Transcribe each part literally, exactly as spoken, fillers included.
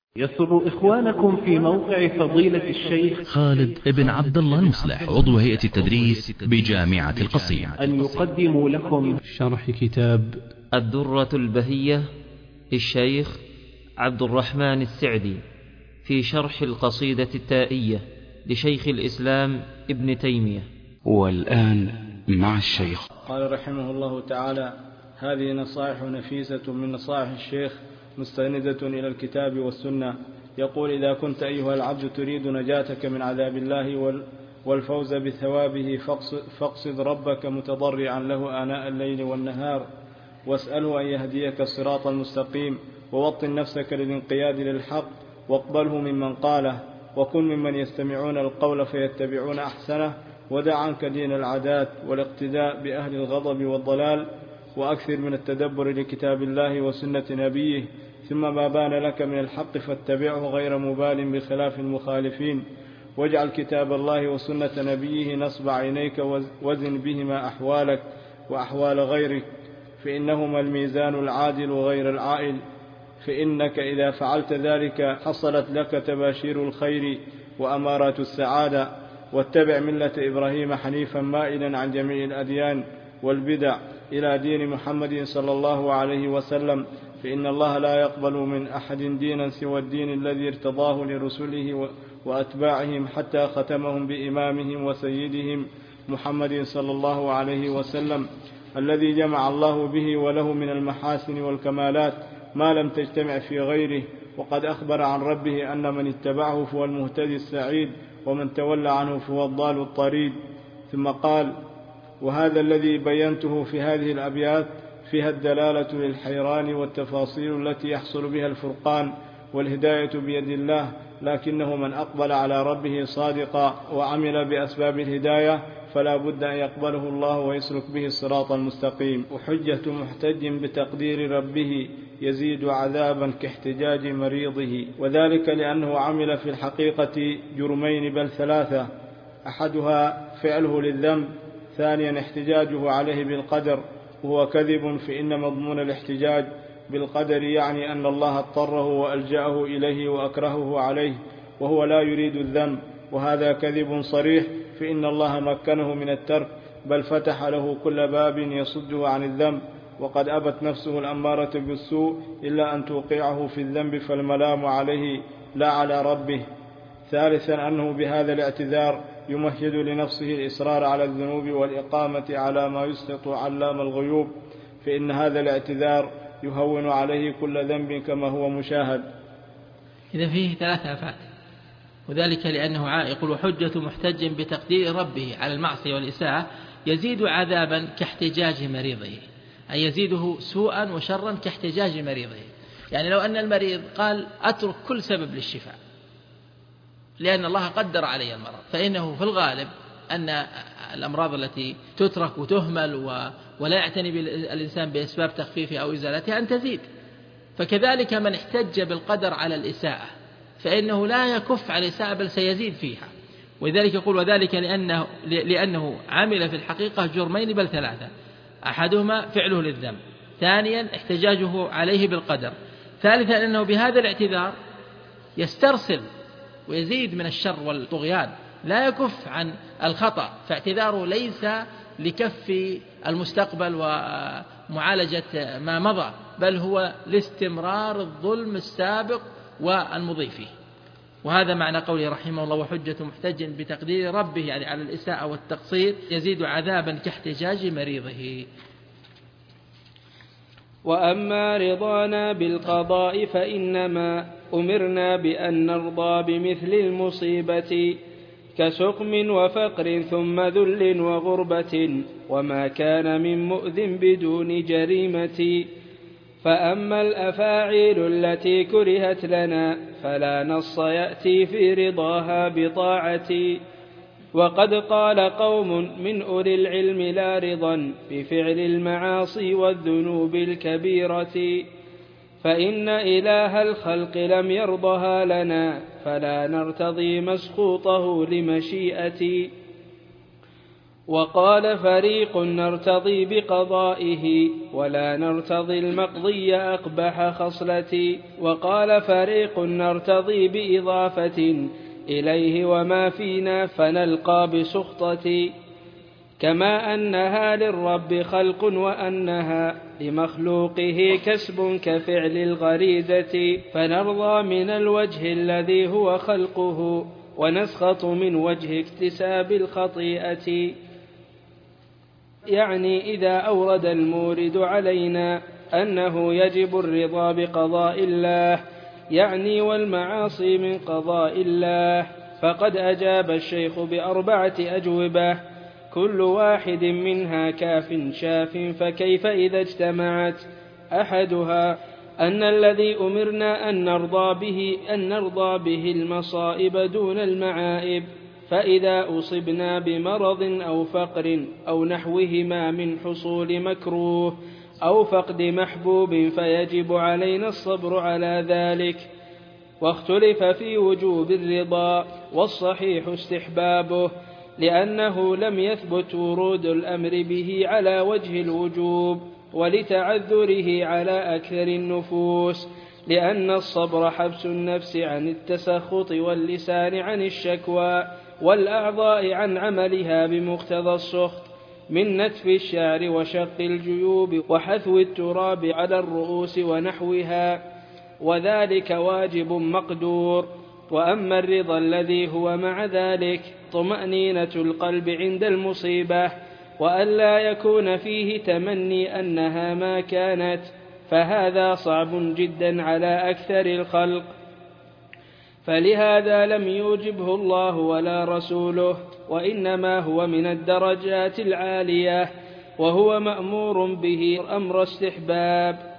يسر إخوانكم في موقع فضيلة الشيخ خالد ابن عبد الله المصلح عضو هيئة التدريس بجامعة القصيم أن يقدموا لكم شرح كتاب الدرة البهية للشيخ عبد الرحمن السعدي في شرح القصيدة التائية لشيخ الإسلام ابن تيمية. والآن مع الشيخ. قال رحمه الله تعالى: هذه نصائح نفيسة من نصائح الشيخ مستندة إلى الكتاب والسنة. يقول: إذا كنت أيها العبد تريد نجاتك من عذاب الله والفوز بثوابه فاقصد ربك متضرعا له آناء الليل والنهار، واسأله أن يهديك الصراط المستقيم، ووطن نفسك للانقياد للحق واقبله ممن قاله، وكن ممن يستمعون القول فيتبعون أحسنه، ودع عنك دين العادات والاقتداء بأهل الغضب والضلال، وأكثر من التدبر لكتاب الله وسنة نبيه، ثم ما بان لك من الحق فاتبعه غير مبال بخلاف المخالفين، واجعل كتاب الله وسنة نبيه نصب عينيك، وزن بهما أحوالك وأحوال غيرك، فإنهما الميزان العادل غير العائل، فإنك إذا فعلت ذلك حصلت لك تباشير الخير وأمارات السعادة. واتبع ملة إبراهيم حنيفا مائلا عن جميع الأديان والبدع إلى دين محمد صلى الله عليه وسلم، فإن الله لا يقبل من أحد دينا سوى الدين الذي ارتضاه لرسله وأتباعهم، حتى ختمهم بإمامهم وسيدهم محمد صلى الله عليه وسلم، الذي جمع الله به وله من المحاسن والكمالات ما لم تجتمع في غيره. وقد أخبر عن ربه أن من اتبعه فهو المهتدي السعيد، ومن تولى عنه فهو الضال الطريد. ثم قال: وهذا الذي بينته في هذه الأبيات فيها الدلالة للحيران والتفاصيل التي يحصل بها الفرقان، والهداية بيد الله، لكنه من أقبل على ربه صادقا وعمل بأسباب الهداية فلا بد أن يقبله الله ويسلك به الصراط المستقيم. وحجة محتج بتقدير ربه يزيد عذابا كاحتجاج مريضه، وذلك لأنه عمل في الحقيقة جرمين بل ثلاثة: أحدها فعله للذنب، ثانيا احتجاجه عليه بالقدر وهو كذب، فإن مضمون الاحتجاج بالقدر يعني أن الله اضطره وألجأه إليه وأكرهه عليه، وهو لا يريد الذنب، وهذا كذب صريح، فإن الله مكنه من الترك، بل فتح له كل باب يصده عن الذنب، وقد أبت نفسه الأمارة بالسوء إلا أن توقعه في الذنب، فالملام عليه لا على ربه. ثالثا أنه بهذا الاعتذار يمهد لنفسه الإصرار على الذنوب والإقامة على ما يسقط علام الغيوب، فإن هذا الاعتذار يهون عليه كل ذنب كما هو مشاهد. إذا فيه ثلاثة آفات، وذلك لأنه عائق. وحجة محتج بتقدير ربه على المعصية والإساءة يزيد عذابا كاحتجاج مريضه، أي يزيده سوءا وشرا كاحتجاج مريضه. يعني لو أن المريض قال أترك كل سبب للشفاء لأن الله قدر علي المرض، فإنه في الغالب أن الأمراض التي تترك وتهمل ولا يعتني الإنسان بأسباب تخفيفها أو إزالتها أن تزيد. فكذلك من احتج بالقدر على الإساءة فإنه لا يكف على الإساءة بل سيزيد فيها. ولذلك يقول: وذلك لأنه, لأنه عمل في الحقيقة جرمين بل ثلاثة: أحدهما فعله للذنب، ثانيا احتجاجه عليه بالقدر، ثالثا أنه بهذا الاعتذار يسترسل ويزيد من الشر والطغيان، لا يكف عن الخطأ، فاعتذاره ليس لكف المستقبل ومعالجة ما مضى، بل هو لاستمرار الظلم السابق والمضي فيه. وهذا معنى قوله رحمه الله: وحجة محتج بتقدير ربه، يعني على الإساءة والتقصير، يزيد عذابا كاحتجاج مريضه. وأما رضانا بالقضاء فإنما أمرنا بأن نرضى بمثل المصيبة، كسقم وفقر ثم ذل وغربة، وما كان من مؤذ بدون جريمة. فأما الأفاعيل التي كرهت لنا فلا نص يأتي في رضاها بطاعتي. وقد قال قوم من أولي العلم لا رضا بفعل المعاصي والذنوب الكبيرة، فإن إله الخلق لم يرضها لنا فلا نرتضي مسخوطه لمشيئتي. وقال فريق نرتضي بقضائه ولا نرتضي المقضي أقبح خصلتي. وقال فريق نرتضي بإضافة إليه وما فينا فنلقى بسخطتي، كما أنها للرب خلق وأنها لمخلوقه كسب كفعل الغريزة، فنرضى من الوجه الذي هو خلقه ونسخط من وجه اكتساب الخطيئة. يعني إذا أورد المورد علينا أنه يجب الرضا بقضاء الله، يعني والمعاصي من قضاء الله، فقد أجاب الشيخ بأربعة أجوبة كل واحد منها كاف شاف، فكيف إذا اجتمعت؟ أحدها أن الذي أمرنا أن نرضى به أن نرضى به المصائب دون المعائب، فإذا أصبنا بمرض أو فقر أو نحوهما من حصول مكروه أو فقد محبوب فيجب علينا الصبر على ذلك. واختلف في وجوب الرضا، والصحيح استحبابه، لأنه لم يثبت ورود الأمر به على وجه الوجوب، ولتعذره على أكثر النفوس، لأن الصبر حبس النفس عن التسخط واللسان عن الشكوى والأعضاء عن عملها بمقتضى السخط من نتف الشعر وشق الجيوب وحثو التراب على الرؤوس ونحوها، وذلك واجب مقدور. وأما الرضا الذي هو مع ذلك طمأنينة القلب عند المصيبة، وألا يكون فيه تمني أنها ما كانت، فهذا صعب جدا على أكثر الخلق، فلهذا لم يوجبه الله ولا رسوله، وإنما هو من الدرجات العالية، وهو مأمور به أمر استحباب.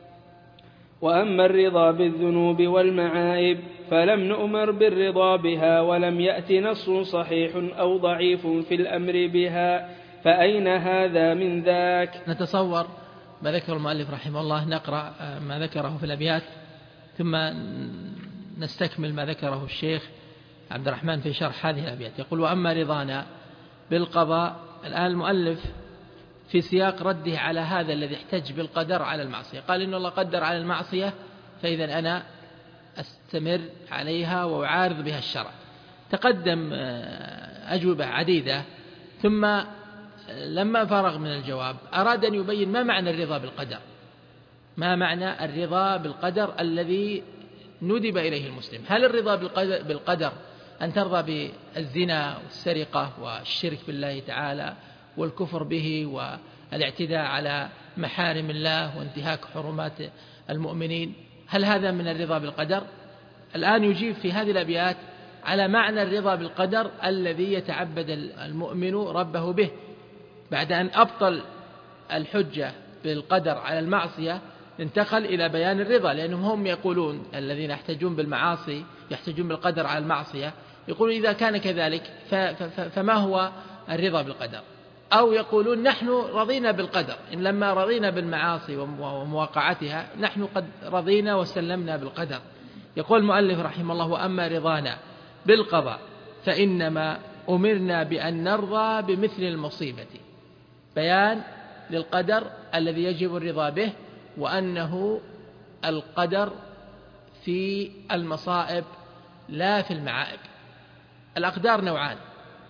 وأما الرضا بالذنوب والمعائب فلم نؤمر بالرضا بها، ولم يأت نص صحيح أو ضعيف في الأمر بها، فأين هذا من ذاك؟ نتصور ما ذكر المؤلف رحمه الله، نقرأ ما ذكره في الأبيات ثم نستكمل ما ذكره الشيخ عبد الرحمن في شرح هذه الأبيات. يقول: وأما رضانا بالقضاء. الآن المؤلف في سياق رده على هذا الذي احتج بالقدر على المعصية، قال إن الله قدر على المعصية فإذا أنا أستمر عليها وأعارض بها الشرع. تقدم أجوبة عديدة، ثم لما فرغ من الجواب أراد أن يبين ما معنى الرضا بالقدر، ما معنى الرضا بالقدر الذي ندب إليه المسلم. هل الرضا بالقدر أن ترضى بالزنا والسرقة والشرك بالله تعالى والكفر به والاعتداء على محارم الله وانتهاك حرمات المؤمنين؟ هل هذا من الرضا بالقدر؟ الآن يجيب في هذه الأبيات على معنى الرضا بالقدر الذي يتعبد المؤمن ربه به، بعد أن أبطل الحجة بالقدر على المعصية انتقل إلى بيان الرضا، لأنهم هم يقولون الذين يحتجون بالمعاصي يحتجون بالقدر على المعصية، يقولون إذا كان كذلك فما هو الرضا بالقدر؟ أو يقولون نحن رضينا بالقدر، إن لما رضينا بالمعاصي ومواقعتها نحن قد رضينا وسلمنا بالقدر. يقول المؤلف رحمه الله: وأما رضانا بالقضاء فإنما أمرنا بأن نرضى بمثل المصيبة، بيان للقدر الذي يجب الرضا به، وأنه القدر في المصائب لا في المعائب. الأقدار نوعان: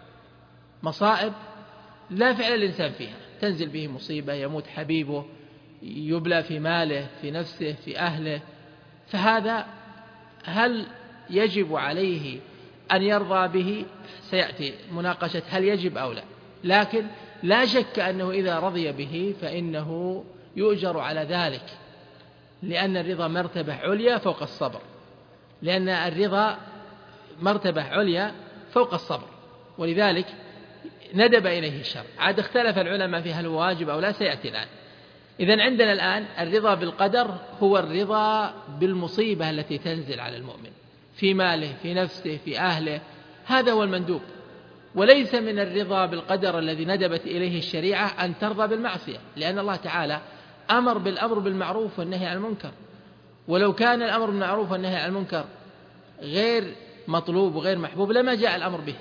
مصائب لا فعل الإنسان فيها، تنزل به مصيبة، يموت حبيبه، يبلى في ماله، في نفسه، في أهله، فهذا هل يجب عليه أن يرضى به؟ سيأتي مناقشة هل يجب أو لا، لكن لا شك أنه إذا رضي به فإنه يؤجر على ذلك، لأن الرضا مرتبة عليا فوق الصبر، لأن الرضا مرتبة عليا فوق الصبر، ولذلك ندب إليه الشرع. عاد اختلف العلماء في هل هو واجب أو لا، سيأتي الآن. إذن عندنا الآن الرضا بالقدر هو الرضا بالمصيبة التي تنزل على المؤمن في ماله، في نفسه، في أهله، هذا هو المندوب، وليس من الرضا بالقدر الذي ندبت إليه الشريعة أن ترضى بالمعصية، لأن الله تعالى أمر بالأمر بالمعروف والنهي عن المنكر، ولو كان الأمر بالمعروف والنهي عن المنكر غير مطلوب وغير محبوب لما جاء الأمر به،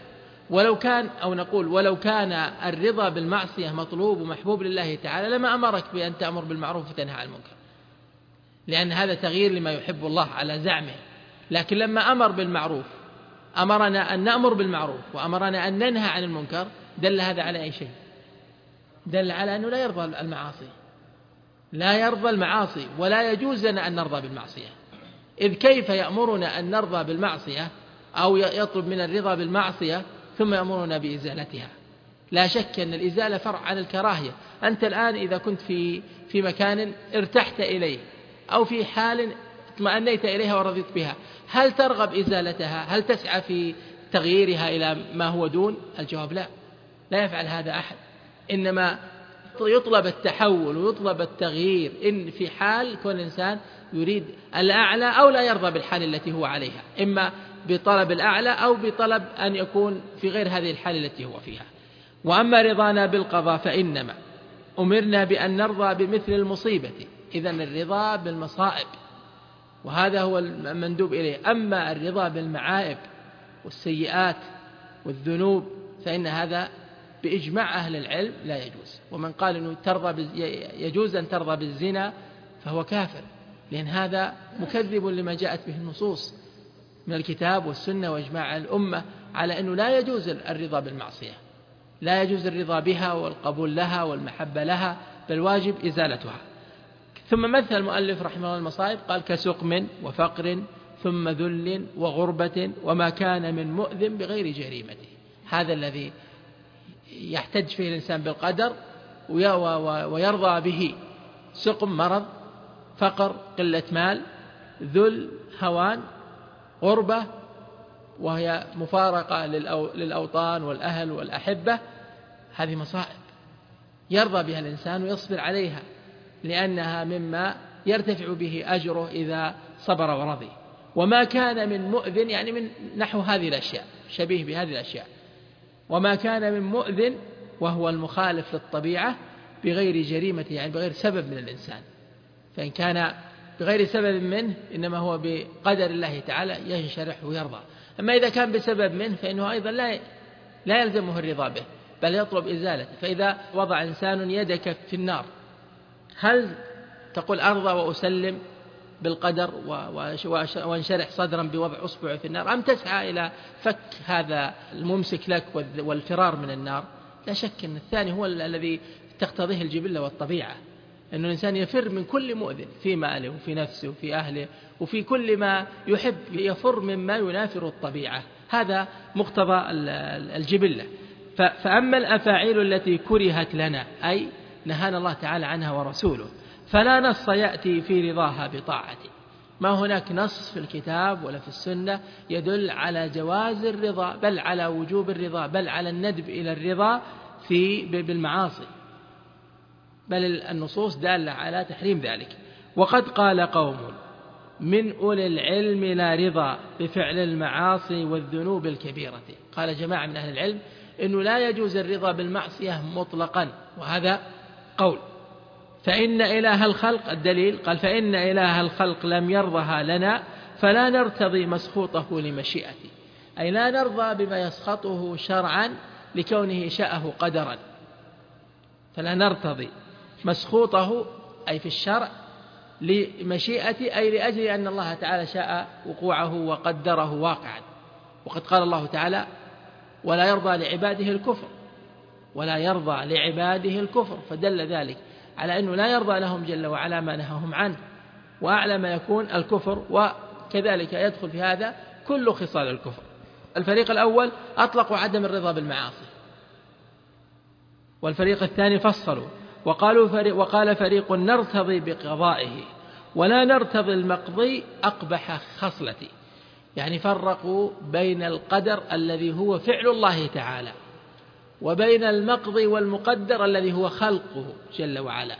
ولو كان أو نقول ولو كان الرضا بالمعصية مطلوب ومحبوب لله تعالى لما أمرك بأن تأمر بالمعروف وتنهى عن المنكر، لأن هذا تغيير لما يحب الله على زعمه. لكن لما أمر بالمعروف أمرنا أن نأمر بالمعروف وأمرنا أن ننهى عن المنكر، دل هذا على أي شيء؟ دل على أنه لا يرضى المعاصي، لا يرضى المعاصي، ولا يجوز لنا أن نرضى بالمعصية. إذ كيف يأمرنا أن نرضى بالمعصية أو يطلب من الرضا بالمعصية ثم يأمرنا بإزالتها؟ لا شك أن الإزالة فرع عن الكراهية. أنت الآن إذا كنت في في مكان ارتحت إليه أو في حال اطمأنيت إليها ورضيت بها، هل ترغب إزالتها؟ هل تسعى في تغييرها إلى ما هو دون؟ الجواب لا، لا يفعل هذا أحد. إنما يطلب التحول ويطلب التغيير إن في حال كون الإنسان يريد الأعلى أو لا يرضى بالحال التي هو عليها، إما بطلب الأعلى أو بطلب أن يكون في غير هذه الحال التي هو فيها. وأما رضانا بالقضاء فإنما أمرنا بأن نرضى بمثل المصيبة، إذن الرضا بالمصائب وهذا هو المندوب إليه. أما الرضا بالمعائب والسيئات والذنوب فإن هذا بإجماع أهل العلم لا يجوز. ومن قال أنه ترضى يجوز أن ترضى بالزنا فهو كافر، لأن هذا مكذب لما جاءت به النصوص من الكتاب والسنة وإجماع الأمة على أنه لا يجوز الرضا بالمعصية، لا يجوز الرضا بها والقبول لها والمحبة لها، بل واجب إزالتها. ثم مثل المؤلف رحمه الله المصائب قال كسقم وفقر ثم ذل وغربة وما كان من مؤذن بغير جريمته. هذا الذي يحتج فيه الإنسان بالقدر ويرضى به: سقم مرض، فقر قلة مال، ذل هوان، غربة وهي مفارقة للأوطان والأهل والأحبة. هذه مصائب يرضى بها الإنسان ويصبر عليها، لأنها مما يرتفع به أجره إذا صبر ورضي. وما كان من مؤذن يعني من نحو هذه الأشياء، شبيه بهذه الأشياء. وما كان من مؤذن وهو المخالف للطبيعة بغير جريمة يعني بغير سبب من الإنسان، فإن كان بغير سبب منه إنما هو بقدر الله تعالى ينشرح ويرضى. أما إذا كان بسبب منه فإنه أيضا لا لا يلزمه الرضا به بل يطلب إزالته. فإذا وضع إنسان يدك في النار هل تقول أرضى وأسلم بالقدر وانشرح صدرا بوضع أصبع في النار، أم تسعى إلى فك هذا الممسك لك والفرار من النار؟ لا شك أن الثاني هو الذي تقتضيه الجبلة والطبيعة، أن الإنسان يفر من كل مؤذن في ماله وفي نفسه وفي أهله وفي كل ما يحب، يفر مما ينافر الطبيعة. هذا مقتضى الجبلة. فأما الأفاعيل التي كرهت لنا أي نهانا الله تعالى عنها ورسوله فلا نص يأتي في رضاها بطاعته. ما هناك نص في الكتاب ولا في السنة يدل على جواز الرضا بل على وجوب الرضا بل على الندب إلى الرضا في بالمعاصي، بل النصوص دالة على تحريم ذلك. وقد قال قوم من أولي العلم لا رضا بفعل المعاصي والذنوب الكبيرة. قال جماعة من أهل العلم إنه لا يجوز الرضا بالمعصية مطلقا، وهذا قول. فإن إله الخلق الدليل قال فإن إله الخلق لم يرضها لنا فلا نرتضي مسخوطه لمشيئته، أي لا نرضى بما يسخطه شرعا لكونه شاءه قدرا، فلا نرتضي مسخوطه أي في الشرع لمشيئته أي لأجل أن الله تعالى شاء وقوعه وقدره واقعا. وقد قال الله تعالى ولا يرضى لعباده الكفر ولا يرضى لعباده الكفر، فدل ذلك على أنه لا يرضى لهم جل وعلا ما نهاهم عنه، وأعلى ما يكون الكفر، وكذلك يدخل في هذا كل خصال الكفر. الفريق الأول أطلقوا عدم الرضا بالمعاصي، والفريق الثاني فصلوا وقالوا فريق وقال فريق نرتضي بقضائه ولا نرتضي المقضي أقبح خصلتي، يعني فرقوا بين القدر الذي هو فعل الله تعالى وبين المقضي والمقدر الذي هو خلقه جل وعلا.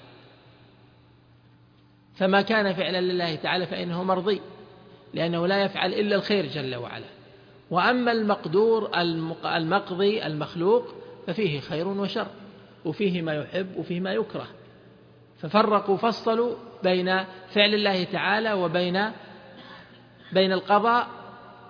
فما كان فعلا لله تعالى فإنه مرضي لأنه لا يفعل إلا الخير جل وعلا، وأما المقدور المقضي المخلوق ففيه خير وشر وفيه ما يحب وفيه ما يكره. ففرقوا فصلوا بين فعل الله تعالى وبين بين القضاء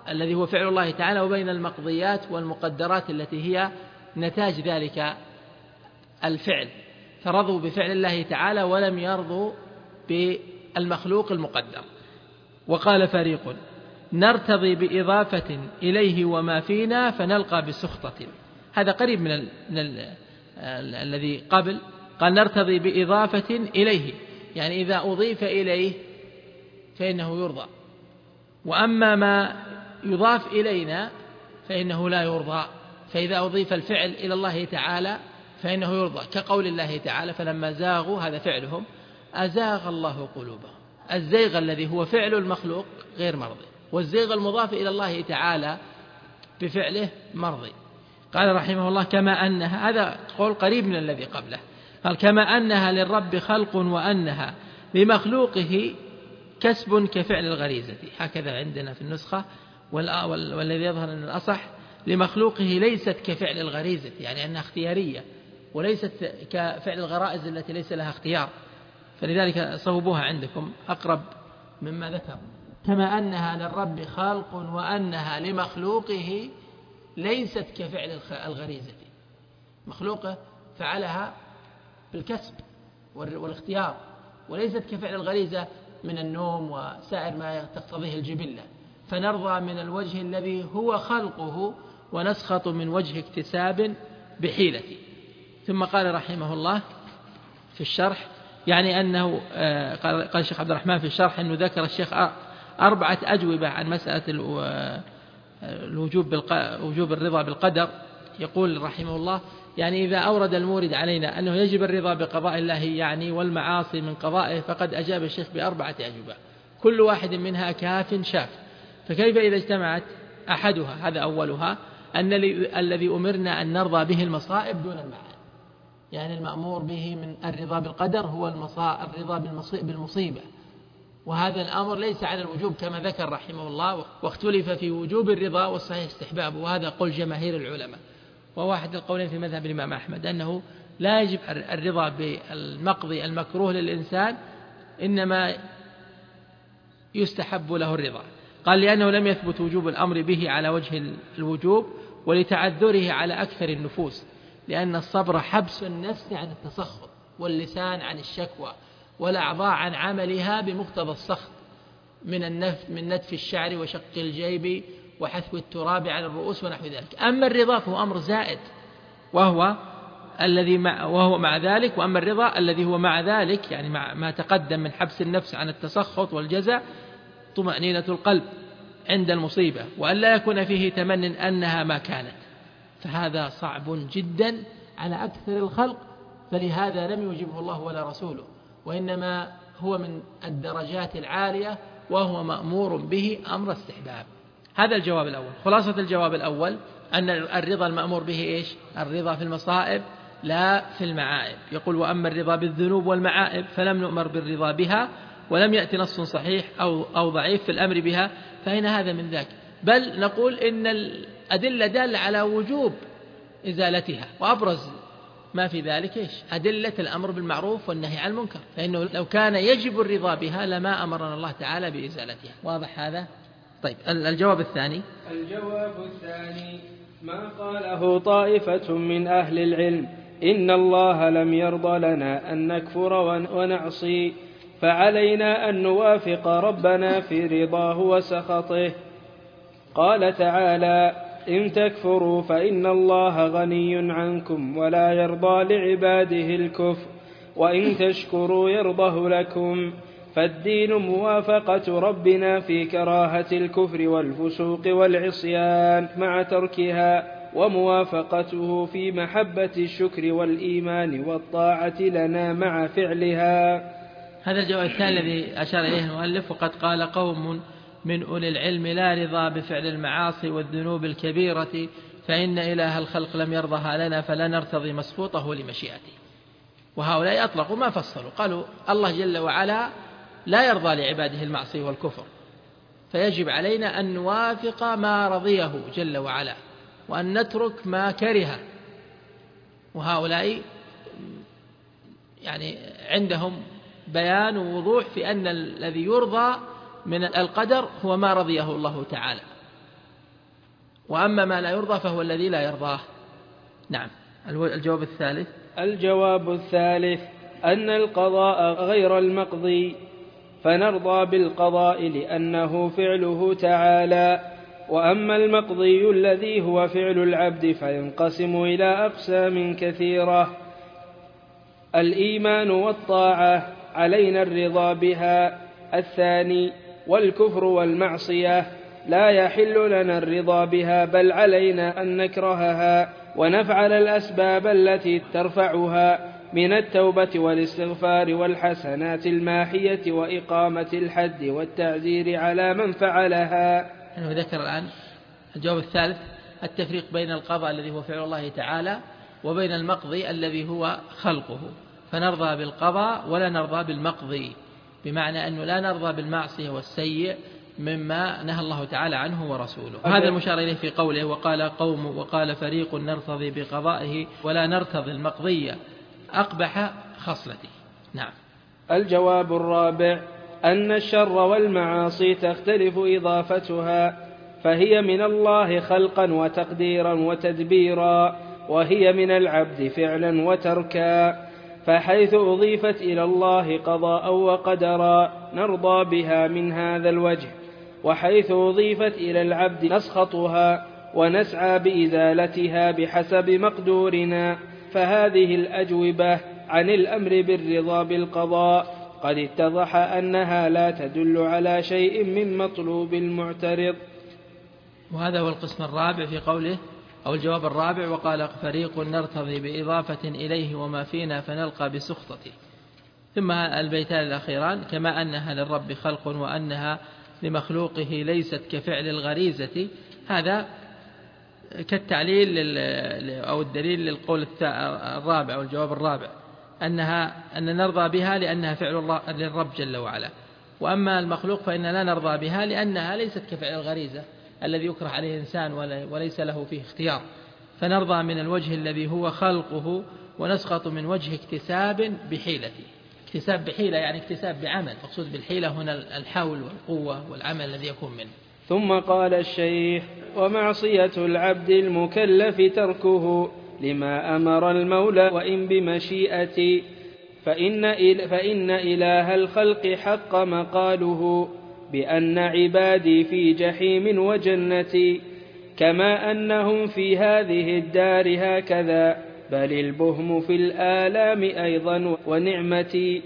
الذي هو فعل الله تعالى وبين المقضيات والمقدرات التي هي نتاج ذلك الفعل، فرضوا بفعل الله تعالى ولم يرضوا بالمخلوق المقدر. وقال فريق: نرتضي بإضافة إليه وما فينا فنلقى بسخطة. هذا قريب من, ال... من ال... ال... الذي قبل، قال: نرتضي بإضافة إليه، يعني إذا أضيف إليه فإنه يرضى، وأما ما يضاف إلينا فإنه لا يرضى. فإذا أضيف الفعل إلى الله تعالى فإنه يرضى، كقول الله تعالى: فلما زاغوا، هذا فعلهم، أزاغ الله قلوبهم. الزيغ الذي هو فعل المخلوق غير مرضي، والزيغ المضاف إلى الله تعالى بفعله مرضي. قال رحمه الله: كما أنها، هذا قول قريب من الذي قبله، قال: كما أنها للرب خلق وأنها لمخلوقه كسب كفعل الغريزة. هكذا عندنا في النسخة، والذي يظهر أن الأصح لمخلوقه ليست كفعل الغريزة، يعني أنها اختيارية، وليست كفعل الغرائز التي ليس لها اختيار، فلذلك صوبوها عندكم أقرب مما ذكر. كما أنها للرب خلق وأنها لمخلوقه ليست كفعل الغريزة، مخلوقه فعلها بالكسب والاختيار، وليست كفعل الغريزة من النوم وسائر ما تقتضيه الجبلة. فنرضى من الوجه الذي هو خلقه ونسخط من وجه اكتساب بحيلته. ثم قال رحمه الله في الشرح، يعني أنه قال الشيخ عبد الرحمن في الشرح أنه ذكر الشيخ أربعة أجوبة عن مسألة الوجوب وجوب الرضا بالقدر. يقول رحمه الله: يعني إذا أورد المورد علينا أنه يجب الرضا بقضاء الله يعني والمعاصي من قضائه، فقد أجاب الشيخ بأربعة أجوبة كل واحد منها كاف شاف. فكيف إذا اجتمعت أحدها؟ هذا أولها أن الذي أمرنا أن نرضى به المصائب دون المعاد، يعني المأمور به من الرضا بالقدر هو الرضا بالمصيبة، وهذا الأمر ليس على الوجوب كما ذكر رحمه الله، واختلف في وجوب الرضا والصحيح استحبابه، وهذا قول جماهير العلماء. وواحد القولين في مذهب الإمام أحمد أنه لا يجب الرضا بالمقضي المكروه للإنسان، إنما يستحب له الرضا. قال: لأنه لم يثبت وجوب الأمر به على وجه الوجوب، ولتعذره على أكثر النفوس، لأن الصبر حبس النفس عن التسخط، واللسان عن الشكوى، والأعضاء عن عملها بمقتضى السخط من النف من نتف الشعر وشق الجيب وحثو التراب على الرؤوس ونحو ذلك. أما الرضا فهو أمر زائد، وهو الذي مع وهو مع ذلك وأما الرضا الذي هو مع ذلك، يعني مع ما تقدم من حبس النفس عن التسخط والجزع، طمأنينة القلب عند المصيبة، وأن لا يكون فيه تمن أنها ما كانت، فهذا صعب جدا على أكثر الخلق، فلهذا لم يجبه الله ولا رسوله، وإنما هو من الدرجات العالية، وهو مأمور به أمر استحباب. هذا الجواب الأول. خلاصة الجواب الأول أن الرضا المأمور به إيش؟ الرضا في المصائب لا في المعائب. يقول: وأما الرضا بالذنوب والمعائب فلم نؤمر بالرضا بها، ولم يأتي نص صحيح أو, أو ضعيف في الأمر بها، فإن هذا من ذاك، بل نقول إن الأدلة دالة على وجوب إزالتها، وأبرز ما في ذلك إيش؟ أدلة الأمر بالمعروف والنهي عن المنكر، فإنه لو كان يجب الرضا بها لما أمرنا الله تعالى بإزالتها. واضح هذا؟ طيب، الجواب الثاني. الجواب الثاني ما قاله طائفة من أهل العلم: إن الله لم يرضى لنا أن نكفر ونعصي، فعلينا أن نوافق ربنا في رضاه وسخطه. قال تعالى: إن تكفروا فإن الله غني عنكم ولا يرضى لعباده الكفر، وإن تشكروا يرضه لكم. فالدين موافقة ربنا في كراهة الكفر والفسوق والعصيان مع تركها، وموافقته في محبة الشكر والإيمان والطاعة لنا مع فعلها. هذا الجواب الثاني الذي أشار إليه المؤلف: وقد قال قوم من أولي العلم: لا رضا بفعل المعاصي والذنوب الكبيرة، فإن إله الخلق لم يرضها لنا، فلا نرتضي مسخوطه لمشيئته. وهؤلاء أطلقوا ما فصلوا، قالوا الله جل وعلا لا يرضى لعباده المعصية والكفر، فيجب علينا أن نوافق ما رضيه جل وعلا، وأن نترك ما كره. وهؤلاء يعني عندهم بيان ووضوح في أن الذي يرضى من القدر هو ما رضيه الله تعالى، وأما ما لا يرضى فهو الذي لا يرضاه. نعم. الجواب الثالث الجواب الثالث أن القضاء غير المقضي، فنرضى بالقضاء لأنه فعله تعالى. وأما المقضي الذي هو فعل العبد فينقسم إلى أقسام كثيرة: الإيمان والطاعة علينا الرضا بها. الثاني والكفر والمعصية لا يحل لنا الرضا بها، بل علينا أن نكرهها ونفعل الأسباب التي ترفعها من التوبة والاستغفار والحسنات الماحية وإقامة الحد والتعزير على من فعلها. أنه ذكر الآن الجواب الثالث التفريق بين القضاء الذي هو فعل الله تعالى وبين المقضي الذي هو خلقه، فنرضى بالقضاء ولا نرضى بالمقضي، بمعنى أنه لا نرضى بالمعصية والسيء مما نهى الله تعالى عنه ورسوله. وهذا المشار إليه في قوله: وقال قوم وقال فريق نرتضي بقضائه ولا نرتضي المقضية أقبح خصلته. نعم. الجواب الرابع أن الشر والمعاصي تختلف إضافتها، فهي من الله خلقا وتقديرا وتدبيرا، وهي من العبد فعلا وتركا. فحيث أضيفت إلى الله قضاء وقدرا نرضى بها من هذا الوجه، وحيث أضيفت إلى العبد نسخطها ونسعى بإزالتها بحسب مقدورنا. فهذه الأجوبة عن الأمر بالرضا بالقضاء قد اتضح أنها لا تدل على شيء من مطلوب المعترض. وهذا هو القسم الرابع في قوله أو الجواب الرابع: وقال فريق نرتضي بإضافة إليه وما فينا فنلقى بسخطته. ثم البيتان الأخيران: كما أنها للرب خلق وأنها لمخلوقه ليست كفعل الغريزة. هذا كالتعليل أو الدليل للقول الرابع أو الجواب الرابع، أنها أن نرضى بها لأنها فعل الله للرب جل وعلا. وأما المخلوق فإننا لا نرضى بها لأنها ليست كفعل الغريزة الذي يكره عليه الإنسان وليس له فيه اختيار. فنرضى من الوجه الذي هو خلقه ونسخط من وجه اكتساب بحيلته. اكتساب بحيلة يعني اكتساب بعمل، مقصود بالحيلة هنا الحول والقوة والعمل الذي يكون منه. ثم قال الشيخ: ومعصية العبد المكلف تركه لما أمر المولى وإن بمشيئتي، فإن, إل فإن إله الخلق حق مقاله بأن عبادي في جحيم وجنة، كما أنهم في هذه الدار هكذا، بل البهم في الآلام أيضا ونعمتي.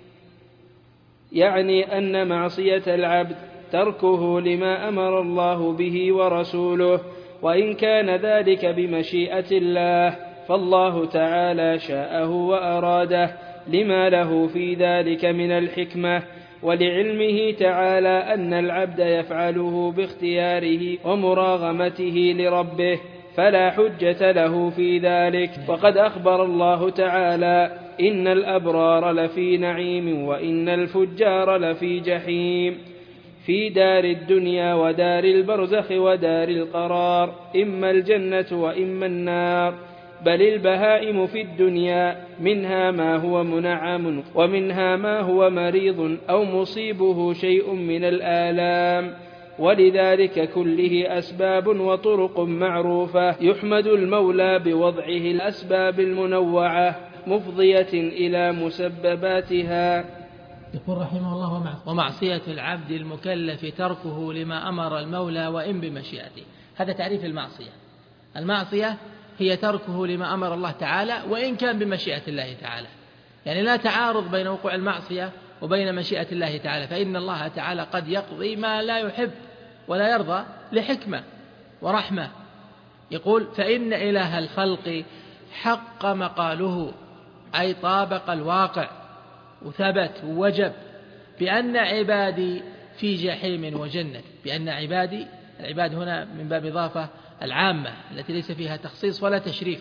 يعني أن معصية العبد تركه لما أمر الله به ورسوله، وإن كان ذلك بمشيئة الله فالله تعالى شاءه وأراده لما له في ذلك من الحكمة، ولعلمه تعالى أن العبد يفعله باختياره ومراغمته لربه، فلا حجة له في ذلك. وقد أخبر الله تعالى: إن الأبرار لفي نعيم وإن الفجار لفي جحيم، في دار الدنيا ودار البرزخ ودار القرار، إما الجنة وإما النار. بل البهائم في الدنيا منها ما هو منعم ومنها ما هو مريض أو مصيبه شيء من الآلام، ولذلك كله أسباب وطرق معروفة يحمد المولى بوضعه الأسباب المنوعة مفضية إلى مسبباتها. يقول رحمه الله: ومعصية العبد المكلف تركه لما أمر المولى وإن بمشيئته. هذا تعريف المعصية. المعصية هي تركه لما أمر الله تعالى وإن كان بمشيئة الله تعالى، يعني لا تعارض بين وقوع المعصية وبين مشيئة الله تعالى، فإن الله تعالى قد يقضي ما لا يحب ولا يرضى لحكمة ورحمة. يقول: فإن إله الخلق حق مقاله، أي طابق الواقع وثبت ووجب، بأن عبادي في جحيم وجنة. بأن عبادي، العباد هنا من باب إضافة العامة التي ليس فيها تخصيص ولا تشريف،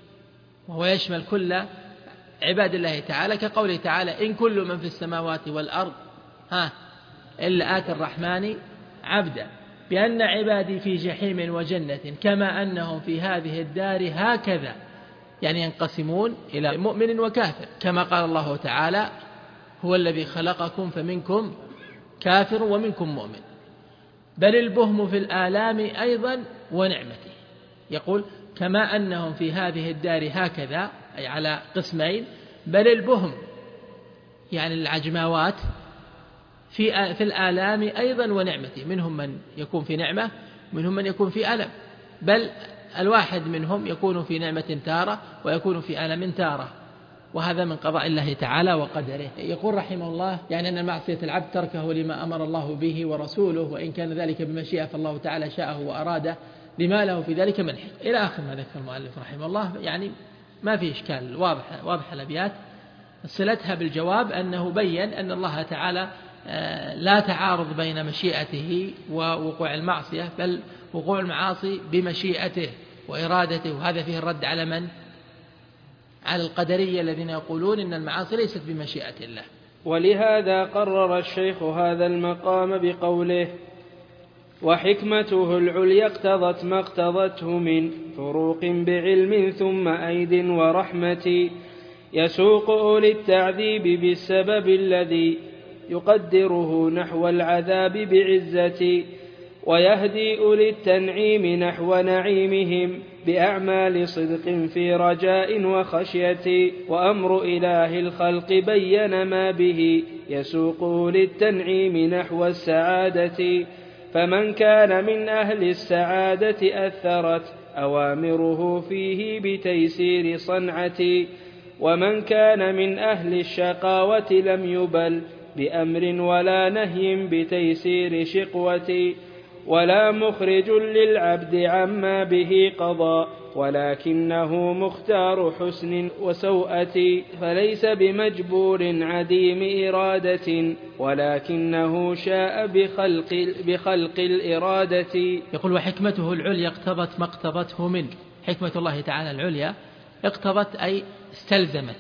وهو يشمل كل عباد الله تعالى، كقوله تعالى: إن كل من في السماوات والأرض ها إلا آتي الرحمن عبدا. بأن عبادي في جحيم وجنة كما أنهم في هذه الدار هكذا، يعني ينقسمون إلى مؤمن وكافر، كما قال الله تعالى: هو الذي خلقكم فمنكم كافر ومنكم مؤمن. بل البهم في الآلام أيضا ونعمته. يقول كما أنهم في هذه الدار هكذا، أي على قسمين، بل البهم يعني العجماوات في في الآلام أيضا ونعمته، منهم من يكون في نعمة، منهم من يكون في ألم، بل الواحد منهم يكون في نعمة تارة ويكون في ألم تارة، وهذا من قضاء الله تعالى وقدره. يقول رحمه الله يعني أن معصية العبد تركه لما أمر الله به ورسوله، وإن كان ذلك بمشيئة فالله تعالى شاءه وأراده لما له في ذلك من حق، إلى آخر ما ذكر المؤلف رحمه الله. يعني ما في إشكال، واضح واضح الأبيات. صلتها بالجواب أنه بين أن الله تعالى لا تعارض بين مشيئته ووقوع المعصية، بل وقوع المعاصي بمشيئته وإرادته، وهذا فيه الرد على من؟ على القدرية الذين يقولون إن المعاصي ليست بمشيئة الله. ولهذا قرر الشيخ هذا المقام بقوله: وحكمته العليا اقتضت ما اقتضته من فروق بعلم ثم أيد ورحمة، يسوق أولي التعذيب بالسبب الذي يقدره نحو العذاب بعزة، ويهدي أولي التنعيم نحو نعيمهم بأعمال صدق في رجاء وخشية، وأمر إله الخلق بين ما به يسوق أولي التنعيم نحو السعادة، فمن كان من أهل السعادة أثرت أوامره فيه بتيسير صنعة، ومن كان من أهل الشقاوة لم يبل بأمر ولا نهي بتيسير شقوة، ولا مخرج للعبد عما به قضى ولكنه مختار حسن وسوءة، فليس بمجبور عديم إرادة ولكنه شاء بخلق, بخلق الإرادة. يقول وحكمته العليا اقتضت ما اقتضته منه. حكمة الله تعالى العليا اقتضت أي استلزمت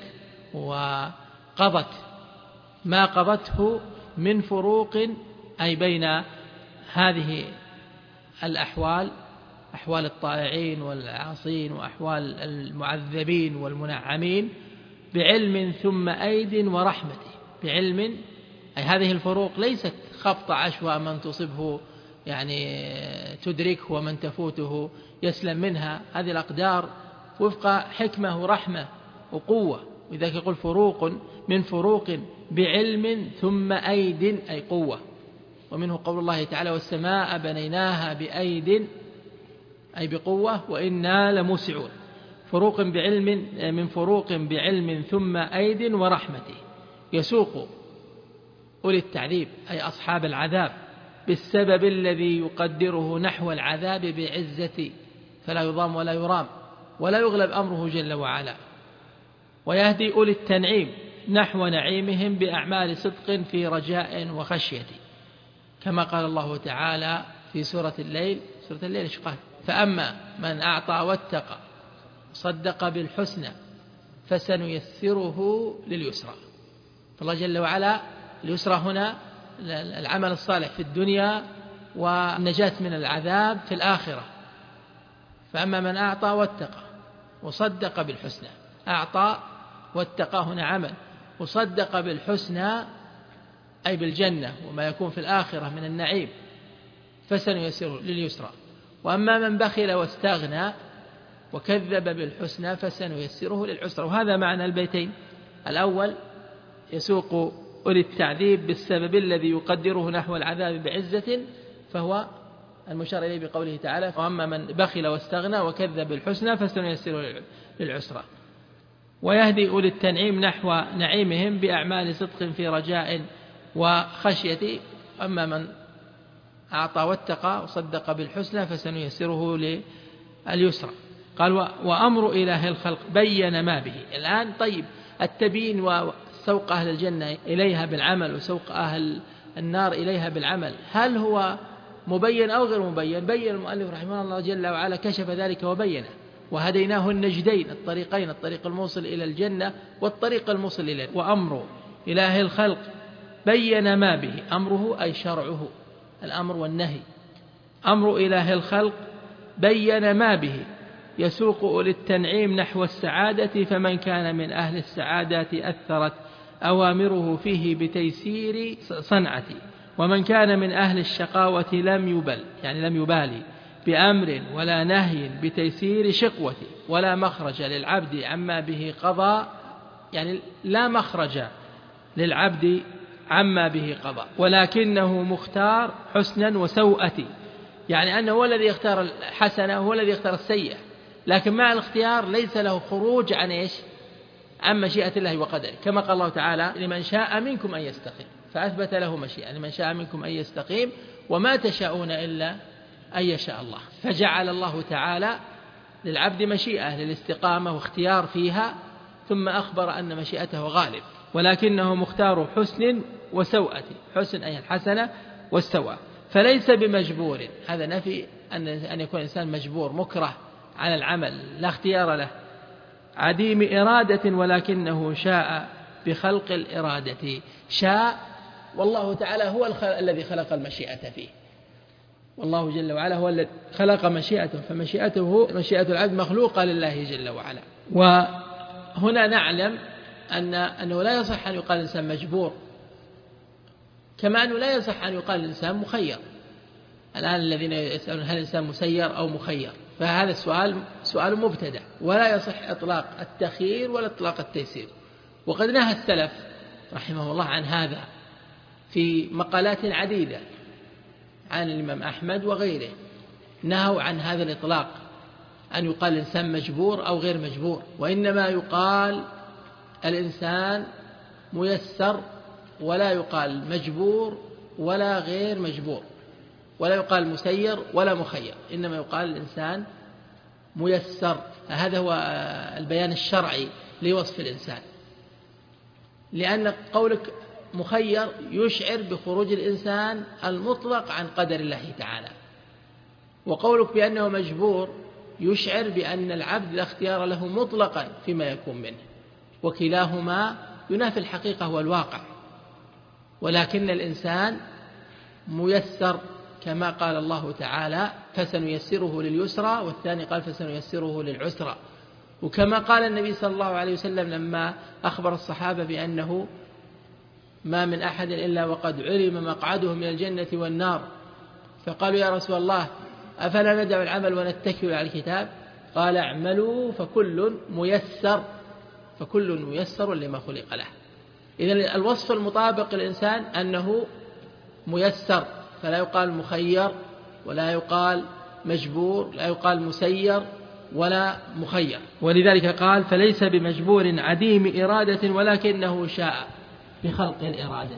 وقضت ما قضته من فروق، أي بين هذه الأحوال، أحوال الطائعين والعاصين وأحوال المعذبين والمنعمين، بعلم ثم أيد ورحمة. بعلم أي هذه الفروق ليست خبط عشوى من تصبه يعني تدركه ومن تفوته يسلم منها، هذه الأقدار وفق حكمة ورحمة وقوة، وذلك يقول فروق من فروق بعلم ثم أيد أي قوة. ومنه قول الله تعالى والسماء بنيناها بأيد أي بقوة وإنا لموسعون. فروق بعلم من فروق بعلم ثم أيد ورحمة، يسوق أولي التعذيب أي أصحاب العذاب بالسبب الذي يقدره نحو العذاب بعزة، فلا يضام ولا يرام ولا يغلب أمره جل وعلا. ويهدي أولي التنعيم نحو نعيمهم بأعمال صدق في رجاء وخشية، كما قال الله تعالى في سورة الليل. سورة الليل إيش قال؟ فأما من أعطى واتقى صدق بالحسنى فسنيسره لليسرى. فالله جل وعلا اليسرى هنا العمل الصالح في الدنيا والنجاة من العذاب في الآخرة. فأما من أعطى واتقى وصدق بالحسنى، أعطى واتقى هنا عمل، وصدق بالحسنى أي بالجنة وما يكون في الآخرة من النعيم، فسنيسره لليسرى. وأما من بخل واستغنى وكذب بالحسنى فسنيسره للعسرى. وهذا معنى البيتين. الأول يسوق أولي التعذيب بالسبب الذي يقدره نحو العذاب بعزة، فهو المشار إليه بقوله تعالى وأما من بخل واستغنى وكذب بالحسنى فسنيسره للعسرى. ويهدي أولي التنعيم نحو نعيمهم بأعمال صدق في رجاء وخشية. أما من أعطى واتقى وصدق بالحسنى فسنيسره لليسرى. قال وأمر إله الخلق بين ما به. الآن طيب التبيين وسوق أهل الجنة إليها بالعمل وسوق أهل النار إليها بالعمل، هل هو مبين أو غير مبين؟ بين المؤلف رحمه الله جل وعلا، كشف ذلك وبينه. وهديناه النجدين، الطريقين، الطريق الموصل إلى الجنة والطريق الموصل إليه. وأمر إله الخلق بين ما به. أمره أي شرعه، الأمر والنهي. أمر إله الخلق بين ما به يسوق أولي التنعيم نحو السعادة، فمن كان من أهل السعادة أثرت أوامره فيه بتيسير صنعته، ومن كان من أهل الشقاوة لم يبل يعني لم يبالي بأمر ولا نهي بتيسير شقوته، ولا مخرج للعبد عما به قضى، يعني لا مخرج للعبد عما به قضى، ولكنه مختار حسنا وسوءة، يعني أنه هو الذي يختار الحسنة هو الذي يختار السيئة، لكن مع الاختيار ليس له خروج عن إيش؟ عن مشيئة الله وقدره، كما قال الله تعالى لمن شاء منكم أن يستقيم، فأثبت له مشيئة لمن شاء منكم أن يستقيم وما تشاءون إلا أن يشاء الله، فجعل الله تعالى للعبد مشيئة للاستقامة واختيار فيها، ثم أخبر أن مشيئته غالب، ولكنه مختار حسن وسوءة، حسن أي الحسنة والسوءة، فليس بمجبور، هذا نفي أن أن يكون الإنسان مجبور مكره على العمل لا اختيار له، عديم إرادة ولكنه شاء بخلق الإرادة، شاء والله تعالى هو الذي خلق المشيئة فيه، والله جل وعلا هو الذي خلق مشيئته، فمشيئته مشيئة العبد مخلوقة لله جل وعلا. وهنا نعلم أن أنه لا يصح أن يقال الإنسان مجبور، كما أنه لا يصح أن يقال الإنسان مخير. الآن الذين يسألون هل الإنسان مسير أو مخير، فهذا السؤال سؤال مبتدع، ولا يصح إطلاق التخيير ولا إطلاق التيسير، وقد نهى السلف رحمه الله عن هذا في مقالات عديدة عن الإمام أحمد وغيره، نهوا عن هذا الإطلاق أن يقال الإنسان مجبور أو غير مجبور، وإنما يقال الإنسان ميسر، ولا يقال مجبور ولا غير مجبور، ولا يقال مسير ولا مخير، إنما يقال الإنسان ميسر. هذا هو البيان الشرعي لوصف الإنسان، لأن قولك مخير يشعر بخروج الإنسان المطلق عن قدر الله تعالى، وقولك بأنه مجبور يشعر بأن العبد لا اختيار له مطلقا فيما يكون منه، وكلاهما ينافي الحقيقة والواقع، ولكن الإنسان ميسر كما قال الله تعالى فسنيسره لليسرى، والثاني قال فسنيسره للعسرى، وكما قال النبي صلى الله عليه وسلم لما أخبر الصحابة بأنه ما من أحد إلا وقد علم مقعده من الجنة والنار، فقالوا يا رسول الله أفلا ندع العمل ونتكل على الكتاب؟ قال اعملوا فكل ميسر، فكل ميسر لما خلق له. إذن الوصف المطابق للإنسان أنه ميسر، فلا يقال مخير ولا يقال مجبور، لا يقال مسير ولا مخير، ولذلك قال فليس بمجبور عديم إرادة ولكنه شاء بخلق الإرادة،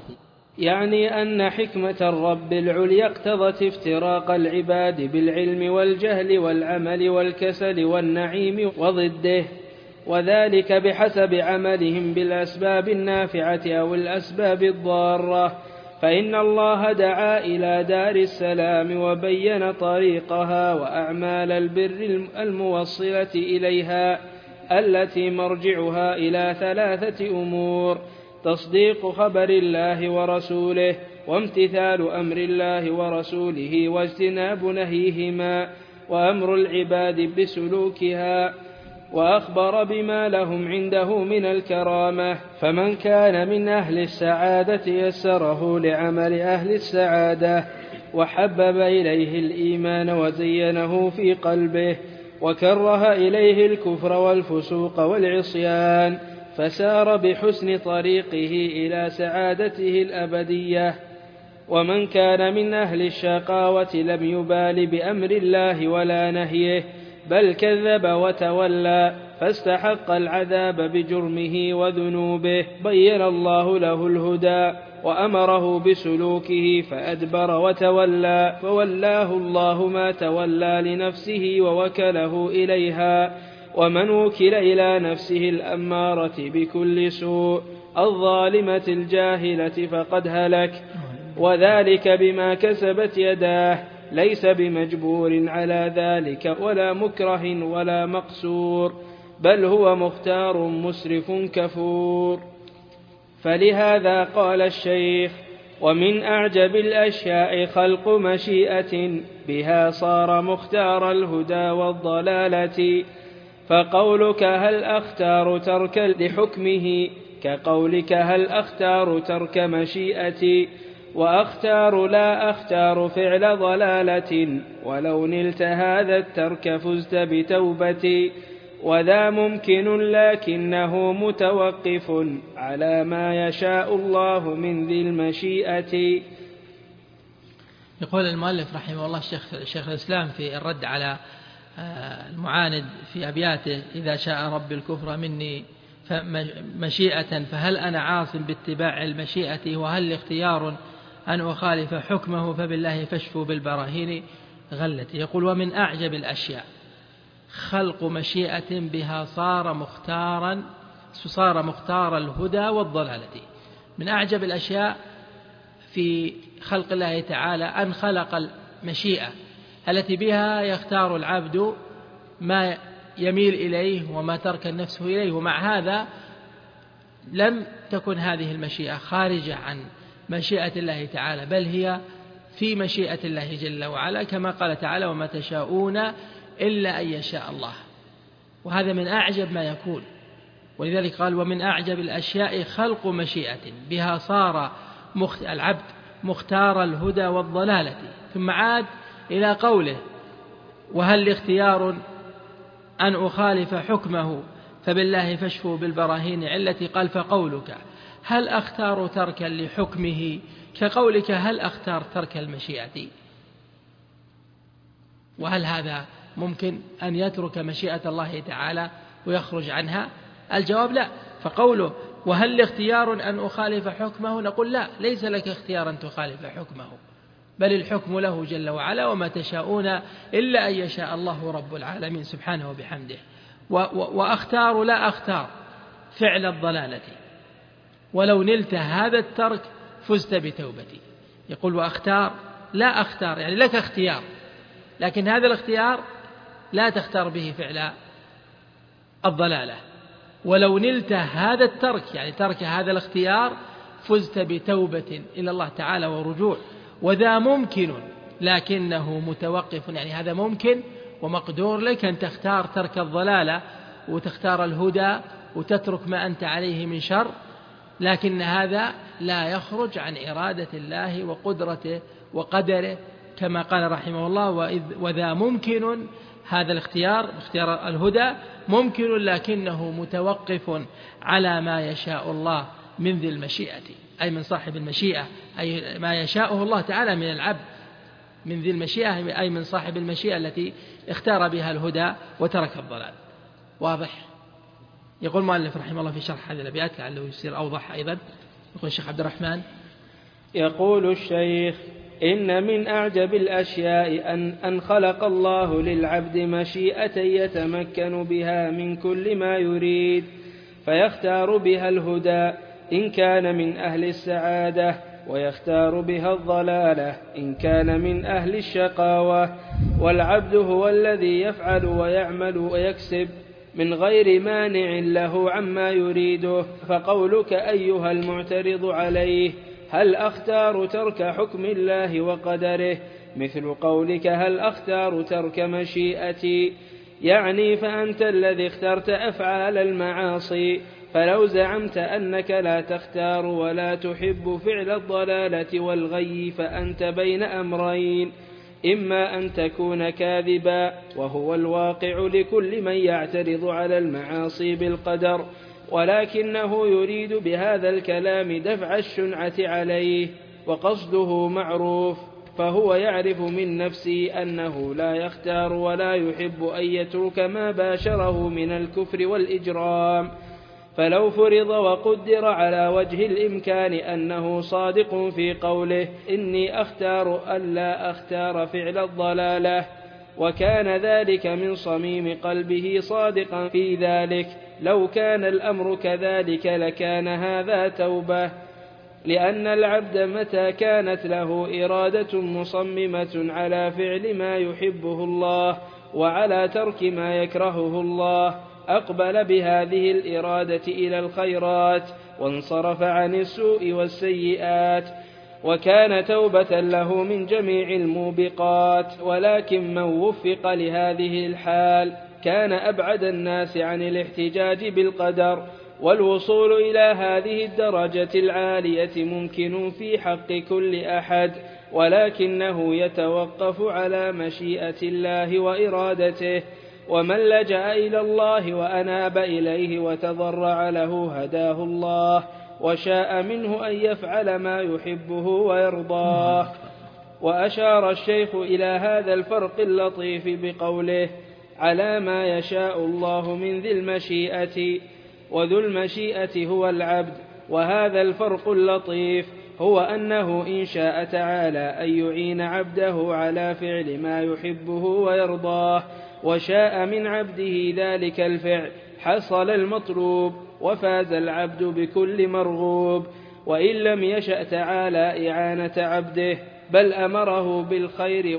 يعني أن حكمة الرب العليا اقتضت افتراق العباد بالعلم والجهل والعمل والكسل والنعيم وضده، وذلك بحسب عملهم بالأسباب النافعة أو الأسباب الضارة، فإن الله دعا إلى دار السلام وبين طريقها وأعمال البر الموصلة إليها التي مرجعها إلى ثلاثة أمور: تصديق خبر الله ورسوله، وامتثال أمر الله ورسوله، واجتناب نهيهما، وأمر العباد بسلوكها، وأخبر بما لهم عنده من الكرامة. فمن كان من أهل السعادة يسره لعمل أهل السعادة، وحبب إليه الإيمان وزينه في قلبه، وكره إليه الكفر والفسوق والعصيان، فسار بحسن طريقه إلى سعادته الأبدية. ومن كان من أهل الشقاوة لم يبال بأمر الله ولا نهيه، بل كذب وتولى، فاستحق العذاب بجرمه وذنوبه. بين الله له الهدى وأمره بسلوكه فأدبر وتولى، فولاه الله ما تولى لنفسه ووكله إليها. ومن وكل إلى نفسه الأمارة بكل سوء الظالمة الجاهلة فقد هلك، وذلك بما كسبت يداه، ليس بمجبور على ذلك ولا مكره ولا مقصور، بل هو مختار مسرف كفور. فلهذا قال الشيخ: ومن أعجب الأشياء خلق مشيئة بها صار مختار الهدى والضلالة، فقولك هل أختار ترك لحكمه كقولك هل أختار ترك مشيئتي، وأختار لا أختار فعل ضلالة ولو نلت هذا الترك فزت بتوبتي وذا ممكن لكنه متوقف على ما يشاء الله من ذي المشيئة. يقول المؤلف رحمه الله الشيخ شيخ الإسلام في الرد على المعاند في أبياته: إذا شاء رب الكفر مني مشيئة فهل أنا عاص باتباع المشيئة وهل الاختيار أن أخالف حكمه فبالله فاشفوا بالبراهين غلتي. يقول: ومن أعجب الأشياء خلق مشيئة بها صار مختارا صار مختار الهدى والضلالة. من أعجب الأشياء في خلق الله تعالى أن خلق المشيئة التي بها يختار العبد ما يميل إليه وما ترك النفس إليه، ومع هذا لم تكن هذه المشيئة خارجة عن مشيئة الله تعالى، بل هي في مشيئة الله جل وعلا، كما قال تعالى: وما تشاءون إلا أن يشاء الله. وهذا من أعجب ما يكون، ولذلك قال: ومن أعجب الأشياء خلق مشيئة بها صار العبد مختار الهدى والضلالة. ثم عاد إلى قوله: وهل اختيار أن أخالف حكمه فبالله فاشفوا بالبراهين علتي. قال: فقولك هل أختار تركا لحكمه كقولك هل أختار ترك المشيئة. وهل هذا ممكن أن يترك مشيئة الله تعالى ويخرج عنها؟ الجواب لا. فقوله وهل اختيار أن أخالف حكمه، نقول لا، ليس لك اختيار أن تخالف حكمه، بل الحكم له جل وعلا، وما تشاءون إلا أن يشاء الله رب العالمين سبحانه وبحمده. وأختار لا أختار فعل الضلالة ولو نلت هذا الترك فزت بتوبتي. يقول: وأختار لا أختار، يعني لك اختيار، لكن هذا الاختيار لا تختار به فعل الضلالة. ولو نلت هذا الترك، يعني ترك هذا الاختيار، فزت بتوبة إلى الله تعالى ورجوع. وذا ممكن لكنه متوقف، يعني هذا ممكن ومقدور لك أن تختار ترك الضلالة وتختار الهدى وتترك ما أنت عليه من شر، لكن هذا لا يخرج عن إرادة الله وقدرته وقدره، كما قال رحمه الله: وذا ممكن، هذا الاختيار اختيار الهدى ممكن لكنه متوقف على ما يشاء الله من ذي المشيئة، أي من صاحب المشيئة، أي ما يشاءه الله تعالى من العبد من ذي المشيئة، أي من صاحب المشيئة التي اختار بها الهدى وترك الضلال. واضح؟ يقول المؤلف رحمه الله في شرح هذه الأبيات لعله يصير أوضح أيضا. يقول الشيخ عبد الرحمن: يقول الشيخ: إن من أعجب الأشياء أن, أن خلق الله للعبد مشيئة يتمكن بها من كل ما يريد، فيختار بها الهدى إن كان من أهل السعادة، ويختار بها الضلالة إن كان من أهل الشقاوة. والعبد هو الذي يفعل ويعمل ويكسب من غير مانع له عما يريده. فقولك أيها المعترض عليه هل أختار ترك حكم الله وقدره مثل قولك هل أختار ترك مشيئتي، يعني فأنت الذي اخترت أفعال المعاصي. فلو زعمت أنك لا تختار ولا تحب فعل الضلالة والغي فأنت بين أمرين: إما أن تكون كاذبا، وهو الواقع لكل من يعترض على المعاصي بالقدر، ولكنه يريد بهذا الكلام دفع الشنعة عليه، وقصده معروف، فهو يعرف من نفسه أنه لا يختار ولا يحب أن يترك ما باشره من الكفر والإجرام. فلو فرض وقدر على وجه الإمكان أنه صادق في قوله إني أختار ألا أختار فعل الضلالة، وكان ذلك من صميم قلبه صادقا في ذلك، لو كان الأمر كذلك لكان هذا توبة، لأن العبد متى كانت له إرادة مصممة على فعل ما يحبه الله وعلى ترك ما يكرهه الله أقبل بهذه الإرادة إلى الخيرات وانصرف عن السوء والسيئات، وكان توبة له من جميع الموبقات. ولكن من وفق لهذه الحال كان أبعد الناس عن الاحتجاج بالقدر، والوصول إلى هذه الدرجة العالية ممكن في حق كل أحد، ولكنه يتوقف على مشيئة الله وإرادته. ومن لجأ إلى الله وأناب إليه وتضرع له هداه الله، وشاء منه أن يفعل ما يحبه ويرضاه. وأشار الشيخ إلى هذا الفرق اللطيف بقوله: على ما يشاء الله من ذي المشيئة، وذو المشيئة هو العبد. وهذا الفرق اللطيف هو أنه إن شاء تعالى أن يعين عبده على فعل ما يحبه ويرضاه، وشاء من عبده ذلك الفعل، حصل المطلوب وفاز العبد بكل مرغوب. وإن لم يشأ تعالى إعانة عبده، بل أمره بالخير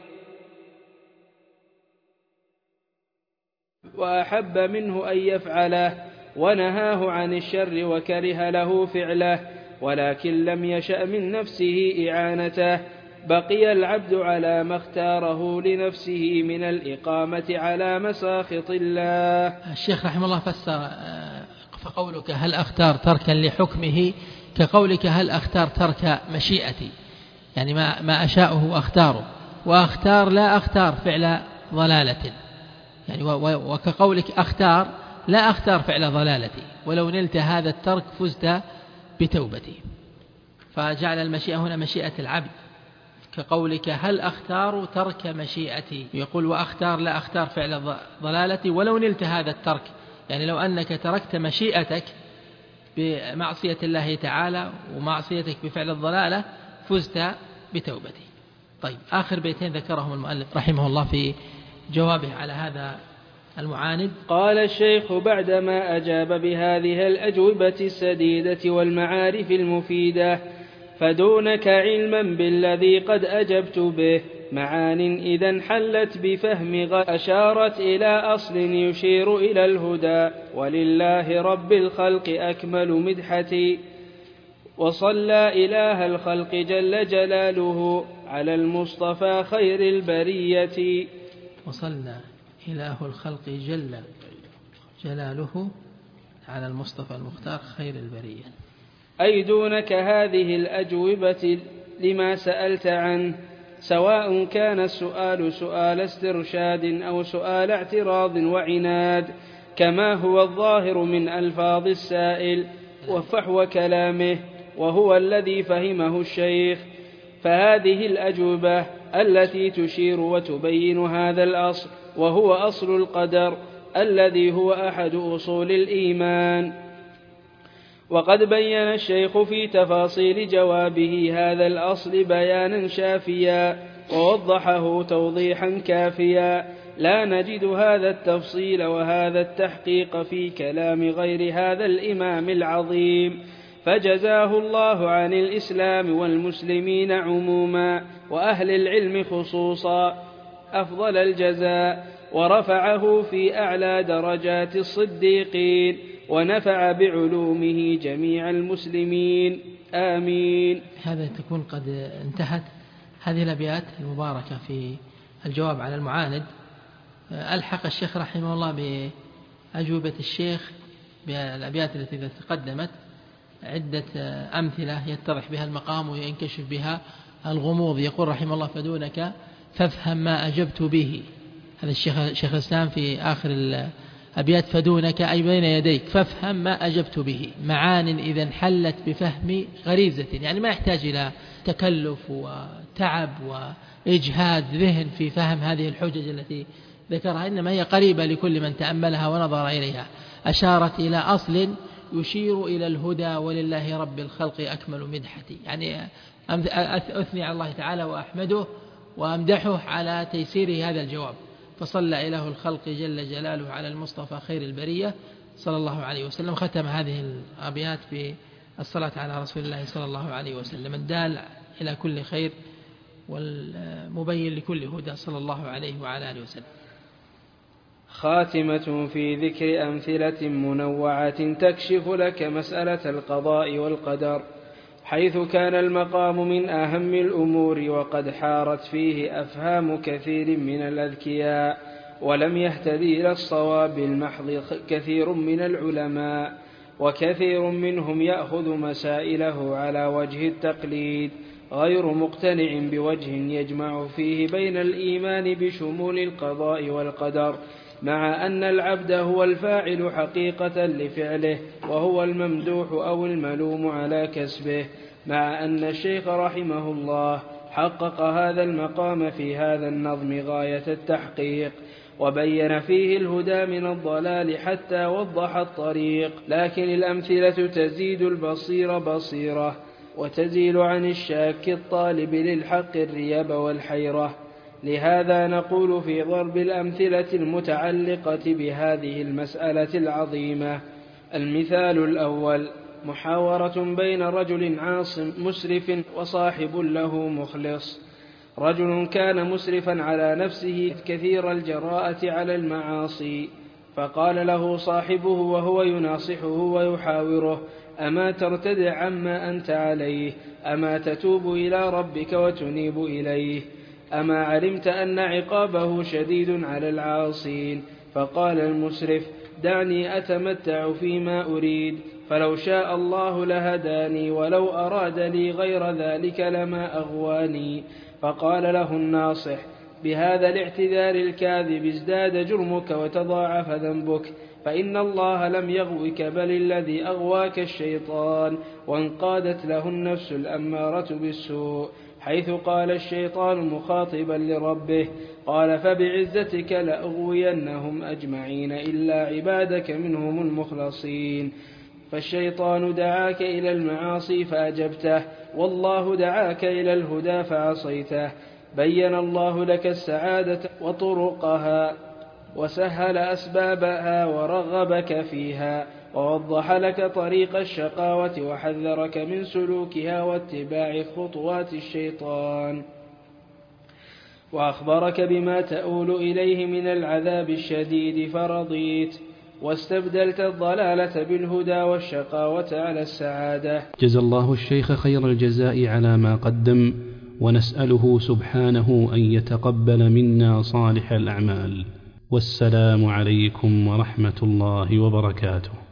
وأحب منه أن يفعله، ونهاه عن الشر وكره له فعله، ولكن لم يشأ من نفسه إعانته، بقي العبد على ما اختاره لنفسه من الإقامة على مساخط الله. الشيخ رحمه الله فسر فقولك هل أختار تركا لحكمه كقولك هل أختار ترك مشيئتي، يعني ما, ما أشاءه أختاره، وأختار لا أختار فعل ضلالة، يعني وكقولك أختار لا أختار فعل ضلالتي، ولو نلت هذا الترك فزت بتوبتي. فجعل المشيئة هنا مشيئة العبد، كقولك هل أختار ترك مشيئتي، يقول وأختار لا أختار فعل ضلالتي ولو نلت هذا الترك، يعني لو أنك تركت مشيئتك بمعصية الله تعالى ومعصيتك بفعل الضلالة فزت بتوبتي. طيب، آخر بيتين ذكرهم المؤلف رحمه الله في جوابه على هذا المعاند. قال الشيخ بعدما أجاب بهذه الأجوبة السديدة والمعارف المفيدة: فدونك علما بالذي قد أجبت به معان إذا انحلت بفهم غير، أشارت إلى أصل يشير إلى الهدى، ولله رب الخلق أكمل مدحتي. وصلى إله الخلق جل جلاله على المصطفى خير البرية. وصلى إله الخلق جل جلاله على المصطفى المختار خير البرية. أي دونك هذه الأجوبة لما سألت عنه، سواء كان السؤال سؤال استرشاد أو سؤال اعتراض وعناد، كما هو الظاهر من ألفاظ السائل وفحوى كلامه، وهو الذي فهمه الشيخ. فهذه الأجوبة التي تشير وتبين هذا الأصل، وهو أصل القدر الذي هو أحد أصول الإيمان. وقد بين الشيخ في تفاصيل جوابه هذا الأصل بيانا شافيا، ووضحه توضيحا كافيا، لا نجد هذا التفصيل وهذا التحقيق في كلام غير هذا الإمام العظيم، فجزاه الله عن الإسلام والمسلمين عموما وأهل العلم خصوصا أفضل الجزاء، ورفعه في أعلى درجات الصديقين، ونفع بعلومه جميع المسلمين، آمين. هذا تكون قد انتهت هذه الأبيات المباركة في الجواب على المعاند. ألحق الشيخ رحمه الله بأجوبة الشيخ بالأبيات التي تقدمت عدة أمثلة يتضح بها المقام وينكشف بها الغموض. يقول رحمه الله: فدونك فافهم ما أجبت به. هذا الشيخ شيخ الإسلام في آخر الأبيات: فدونك أي بين يديك فافهم ما أجبت به معان إذا انحلت بفهم غريزة، يعني ما يحتاج إلى تكلف وتعب وإجهاد ذهن في فهم هذه الحجج التي ذكرها، إنما هي قريبة لكل من تأملها ونظر إليها. أشارت إلى أصل يشير إلى الهدى، ولله رب الخلق أكمل مدحتي، يعني أثني على الله تعالى وأحمده وأمدحه على تيسير هذا الجواب. فصلى إله الخلق جل جلاله على المصطفى خير البرية صلى الله عليه وسلم. ختم هذه الأبيات بالصلاة على رسول الله صلى الله عليه وسلم، الدال إلى كل خير والمبين لكل هدى صلى الله عليه وعلى آله وسلم. خاتمة في ذكر أمثلة منوعة تكشف لك مسألة القضاء والقدر، حيث كان المقام من أهم الأمور، وقد حارت فيه أفهام كثير من الأذكياء، ولم يهتدي إلى الصواب المحض كثير من العلماء. وكثير منهم يأخذ مسائله على وجه التقليد غير مقتنع بوجه يجمع فيه بين الإيمان بشمول القضاء والقدر، مع أن العبد هو الفاعل حقيقة لفعله وهو الممدوح أو الملوم على كسبه، مع أن الشيخ رحمه الله حقق هذا المقام في هذا النظم غاية التحقيق، وبين فيه الهدى من الضلال حتى وضح الطريق، لكن الأمثلة تزيد البصير بصيرة وتزيل عن الشاك الطالب للحق الريب والحيرة. لهذا نقول في ضرب الأمثلة المتعلقة بهذه المسألة العظيمة: المثال الأول: محاورة بين رجل عاص مسرف وصاحب له مخلص. رجل كان مسرفا على نفسه كثير الجراءة على المعاصي، فقال له صاحبه وهو يناصحه ويحاوره: أما ترتدع عما أنت عليه؟ أما تتوب إلى ربك وتنيب إليه؟ أما علمت أن عقابه شديد على العاصين؟ فقال المسرف: دعني أتمتع فيما أريد، فلو شاء الله لهداني، ولو أراد لي غير ذلك لما أغواني. فقال له الناصح: بهذا الاعتذار الكاذب ازداد جرمك وتضاعف ذنبك، فإن الله لم يغوك بل الذي أغواك الشيطان، وانقادت له النفس الأمارة بالسوء، حيث قال الشيطان مخاطبا لربه: قال فبعزتك لأغوينهم أجمعين إلا عبادك منهم المخلصين. فالشيطان دعاك إلى المعاصي فأجبته، والله دعاك إلى الهدى فعصيته. بين الله لك السعادة وطرقها وسهل أسبابها ورغبك فيها، ووضح لك طريق الشقاوة وحذرك من سلوكها واتباع خطوات الشيطان، وأخبرك بما تؤول إليه من العذاب الشديد فرضيت، واستبدلت الضلالة بالهدى والشقاوة على السعادة. جزى الله الشيخ خير الجزاء على ما قدم، ونسأله سبحانه أن يتقبل منا صالح الأعمال. والسلام عليكم ورحمة الله وبركاته.